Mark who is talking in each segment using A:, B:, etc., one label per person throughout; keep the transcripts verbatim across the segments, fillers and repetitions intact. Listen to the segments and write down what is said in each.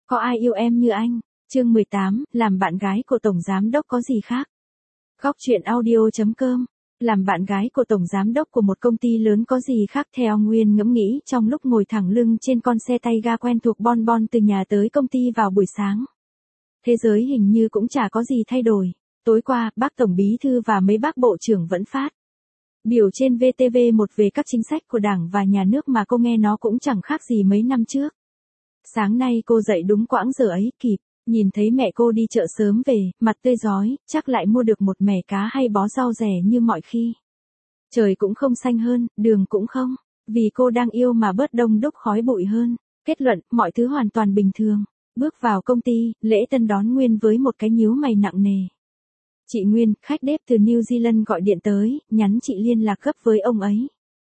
A: Có ai yêu em như anh? Chương mười tám, làm bạn gái của Tổng Giám đốc có gì khác? Góc truyện audio chấm com. Làm bạn gái của Tổng Giám đốc của một công ty lớn có gì khác theo Nguyên ngẫm nghĩ trong lúc ngồi thẳng lưng trên con xe tay ga quen thuộc bon bon từ nhà tới công ty vào buổi sáng. Thế giới hình như cũng chả có gì thay đổi. Tối qua, bác Tổng Bí Thư và mấy bác Bộ trưởng vẫn phát biểu trên vê tê vê một về các chính sách của Đảng và Nhà nước mà cô nghe nó cũng chẳng khác gì mấy năm trước. Sáng nay cô dậy đúng quãng giờ ấy kịp, nhìn thấy mẹ cô đi chợ sớm về, mặt tươi rói, chắc lại mua được một mẻ cá hay bó rau rẻ như mọi khi. Trời cũng không xanh hơn, đường cũng không, vì cô đang yêu mà bớt đông đúc khói bụi hơn. Kết luận, mọi thứ hoàn toàn bình thường. Bước vào công ty, lễ tân đón Nguyên với một cái nhíu mày nặng nề. Chị Nguyên, khách đếp từ New Zealand gọi điện tới, nhắn chị liên lạc gấp với ông ấy.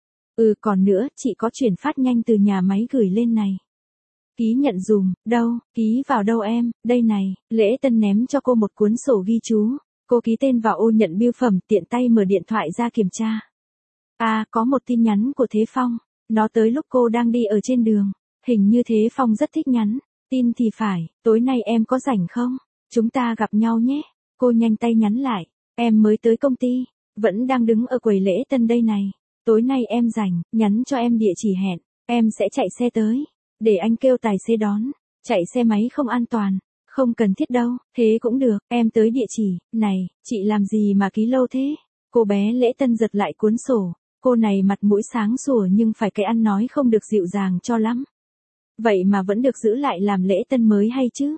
A: Ừ còn nữa, chị có chuyển phát nhanh từ nhà máy gửi lên này. Ký nhận dùm, đâu, ký vào đâu em, đây này, lễ tân ném cho cô một cuốn sổ ghi chú. Cô ký tên vào ô nhận bưu phẩm, tiện tay mở điện thoại ra kiểm tra. À, có một tin nhắn của Thế Phong, nó tới lúc cô đang đi ở trên đường. Hình như Thế Phong rất thích nhắn, tin thì phải, tối nay em có rảnh không? Chúng ta gặp nhau nhé. Cô nhanh tay nhắn lại, em mới tới công ty, vẫn đang đứng ở quầy lễ tân đây này. Tối nay em rảnh, nhắn cho em địa chỉ hẹn, em sẽ chạy xe tới. Để anh kêu tài xế đón, chạy xe máy không an toàn, không cần thiết đâu, thế cũng được, em tới địa chỉ, này, chị làm gì mà ký lâu thế? Cô bé lễ tân giật lại cuốn sổ, cô này mặt mũi sáng sủa nhưng phải cái ăn nói không được dịu dàng cho lắm. Vậy mà vẫn được giữ lại làm lễ tân mới hay chứ?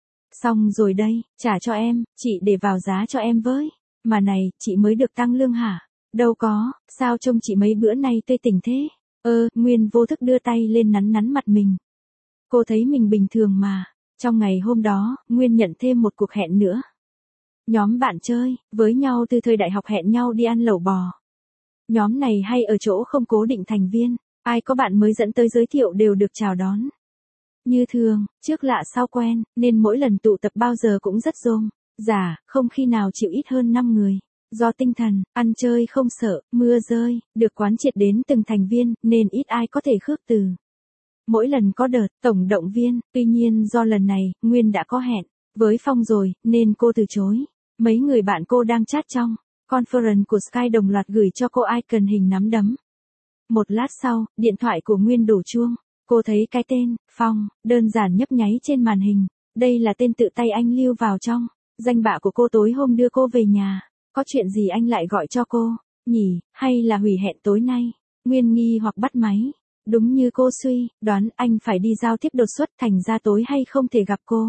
A: Xong rồi đây, trả cho em, chị để vào giá cho em với. Mà này, chị mới được tăng lương hả? Đâu có, sao trông chị mấy bữa nay tươi tỉnh thế? Ơ, Nguyên vô thức đưa tay lên nắn nắn mặt mình. Cô thấy mình bình thường mà. Trong ngày hôm đó, Nguyên nhận thêm một cuộc hẹn nữa. Nhóm bạn chơi, với nhau từ thời đại học hẹn nhau đi ăn lẩu bò. Nhóm này hay ở chỗ không cố định thành viên, ai có bạn mới dẫn tới giới thiệu đều được chào đón. Như thường, trước lạ sau quen, nên mỗi lần tụ tập bao giờ cũng rất rôm. Dạ, không khi nào chịu ít hơn năm người. Do tinh thần, ăn chơi không sợ, mưa rơi, được quán triệt đến từng thành viên, nên ít ai có thể khước từ. Mỗi lần có đợt, tổng động viên, tuy nhiên do lần này, Nguyên đã có hẹn với Phong rồi, nên cô từ chối. Mấy người bạn cô đang chat trong conference của Sky đồng loạt gửi cho cô icon hình nắm đấm. Một lát sau, điện thoại của Nguyên đổ chuông. Cô thấy cái tên, Phong, đơn giản nhấp nháy trên màn hình. Đây là tên tự tay anh lưu vào trong danh bạ của cô tối hôm đưa cô về nhà. Có chuyện gì anh lại gọi cho cô, nhỉ, hay là hủy hẹn tối nay? Nguyên nghi hoặc bắt máy. Đúng như cô suy, đoán anh phải đi giao tiếp đột xuất thành ra tối hay không thể gặp cô.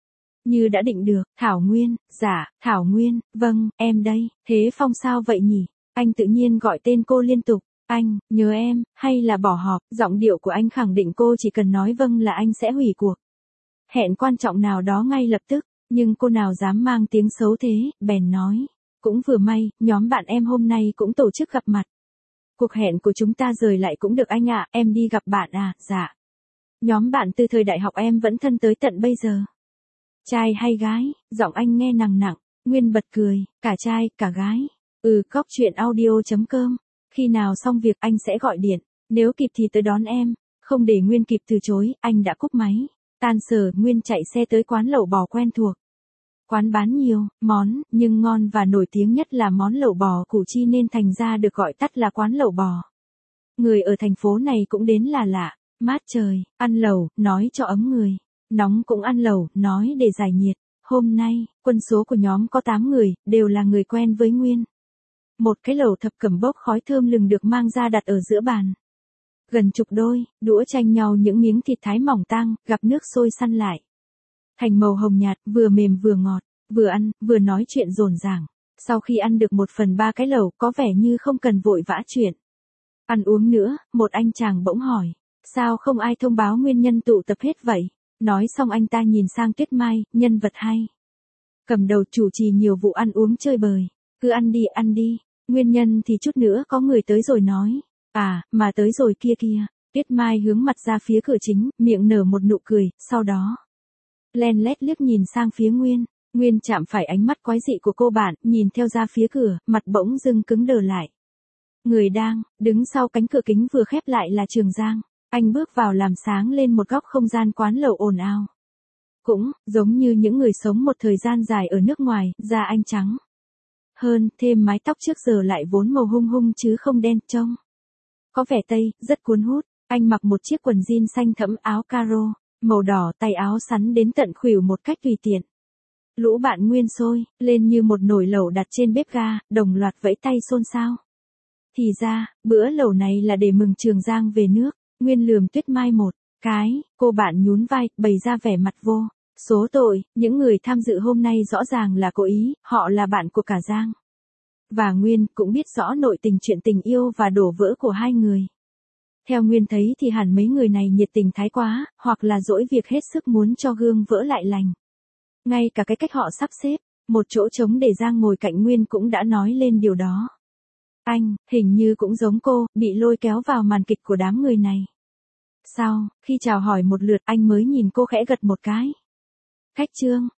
A: Như đã định được, Thảo Nguyên, dạ, Thảo Nguyên, vâng, em đây, Thế Phong sao vậy nhỉ? Anh tự nhiên gọi tên cô liên tục. Anh, nhớ em, hay là bỏ họp? Giọng điệu của anh khẳng định cô chỉ cần nói vâng là anh sẽ hủy cuộc hẹn quan trọng nào đó ngay lập tức. Nhưng cô nào dám mang tiếng xấu thế, bèn nói. Cũng vừa may, nhóm bạn em hôm nay cũng tổ chức gặp mặt. Cuộc hẹn của chúng ta rời lại cũng được anh ạ, em đi gặp bạn à, dạ. Nhóm bạn từ thời đại học em vẫn thân tới tận bây giờ. Trai hay gái, giọng anh nghe nặng nặng, Nguyên bật cười, cả trai, cả gái. Ừ, góc truyện audio chấm com. Khi nào xong việc anh sẽ gọi điện, nếu kịp thì tới đón em. Không để Nguyên kịp từ chối, anh đã cúp máy. Tan sở, Nguyên chạy xe tới quán lẩu bò quen thuộc. Quán bán nhiều món, nhưng ngon và nổi tiếng nhất là món lẩu bò Củ Chi nên thành ra được gọi tắt là quán lẩu bò. Người ở thành phố này cũng đến là lạ, mát trời, ăn lẩu, nói cho ấm người. Nóng cũng ăn lẩu, nói để giải nhiệt. Hôm nay, quân số của nhóm có tám người, đều là người quen với Nguyên. Một cái lẩu thập cẩm bốc khói thơm lừng được mang ra đặt ở giữa bàn. Gần chục đôi, đũa tranh nhau những miếng thịt thái mỏng tang, gặp nước sôi săn lại. Thành màu hồng nhạt, vừa mềm vừa ngọt, vừa ăn, vừa nói chuyện rồn ràng. Sau khi ăn được một phần ba cái lẩu, có vẻ như không cần vội vã chuyện ăn uống nữa, một anh chàng bỗng hỏi. Sao không ai thông báo nguyên nhân tụ tập hết vậy? Nói xong anh ta nhìn sang Tuyết Mai, nhân vật hay. Cầm đầu chủ trì nhiều vụ ăn uống chơi bời. Cứ ăn đi ăn đi, nguyên nhân thì chút nữa có người tới rồi nói. À, mà tới rồi kia kia. Tuyết Mai hướng mặt ra phía cửa chính, miệng nở một nụ cười, sau đó len lét liếc nhìn sang phía Nguyên. Nguyên chạm phải ánh mắt quái dị của cô bạn, nhìn theo ra phía cửa, mặt bỗng dưng cứng đờ lại. Người đang đứng sau cánh cửa kính vừa khép lại là Trường Giang. Anh bước vào làm sáng lên một góc không gian quán lẩu ồn ào. Cũng, giống như những người sống một thời gian dài ở nước ngoài, da anh trắng hơn, thêm mái tóc trước giờ lại vốn màu hung hung chứ không đen, trông có vẻ tây, rất cuốn hút. Anh mặc một chiếc quần jean xanh thẫm, áo caro màu đỏ, tay áo sắn đến tận khuỷu một cách tùy tiện. Lũ bạn Nguyên sôi lên như một nồi lẩu đặt trên bếp ga, đồng loạt vẫy tay xôn xao. Thì ra, bữa lẩu này là để mừng Trường Giang về nước. Nguyên lườm Tuyết Mai một cái, cô bạn nhún vai, bày ra vẻ mặt vô số tội, những người tham dự hôm nay rõ ràng là cố ý, họ là bạn của cả Giang. Và Nguyên cũng biết rõ nội tình chuyện tình yêu và đổ vỡ của hai người. Theo Nguyên thấy thì hẳn mấy người này nhiệt tình thái quá, hoặc là dỗi việc hết sức muốn cho gương vỡ lại lành. Ngay cả cái cách họ sắp xếp, một chỗ trống để Giang ngồi cạnh Nguyên cũng đã nói lên điều đó. Anh, hình như cũng giống cô, bị lôi kéo vào màn kịch của đám người này. Sau, khi chào hỏi một lượt anh mới nhìn cô khẽ gật một cái. Khách Trương,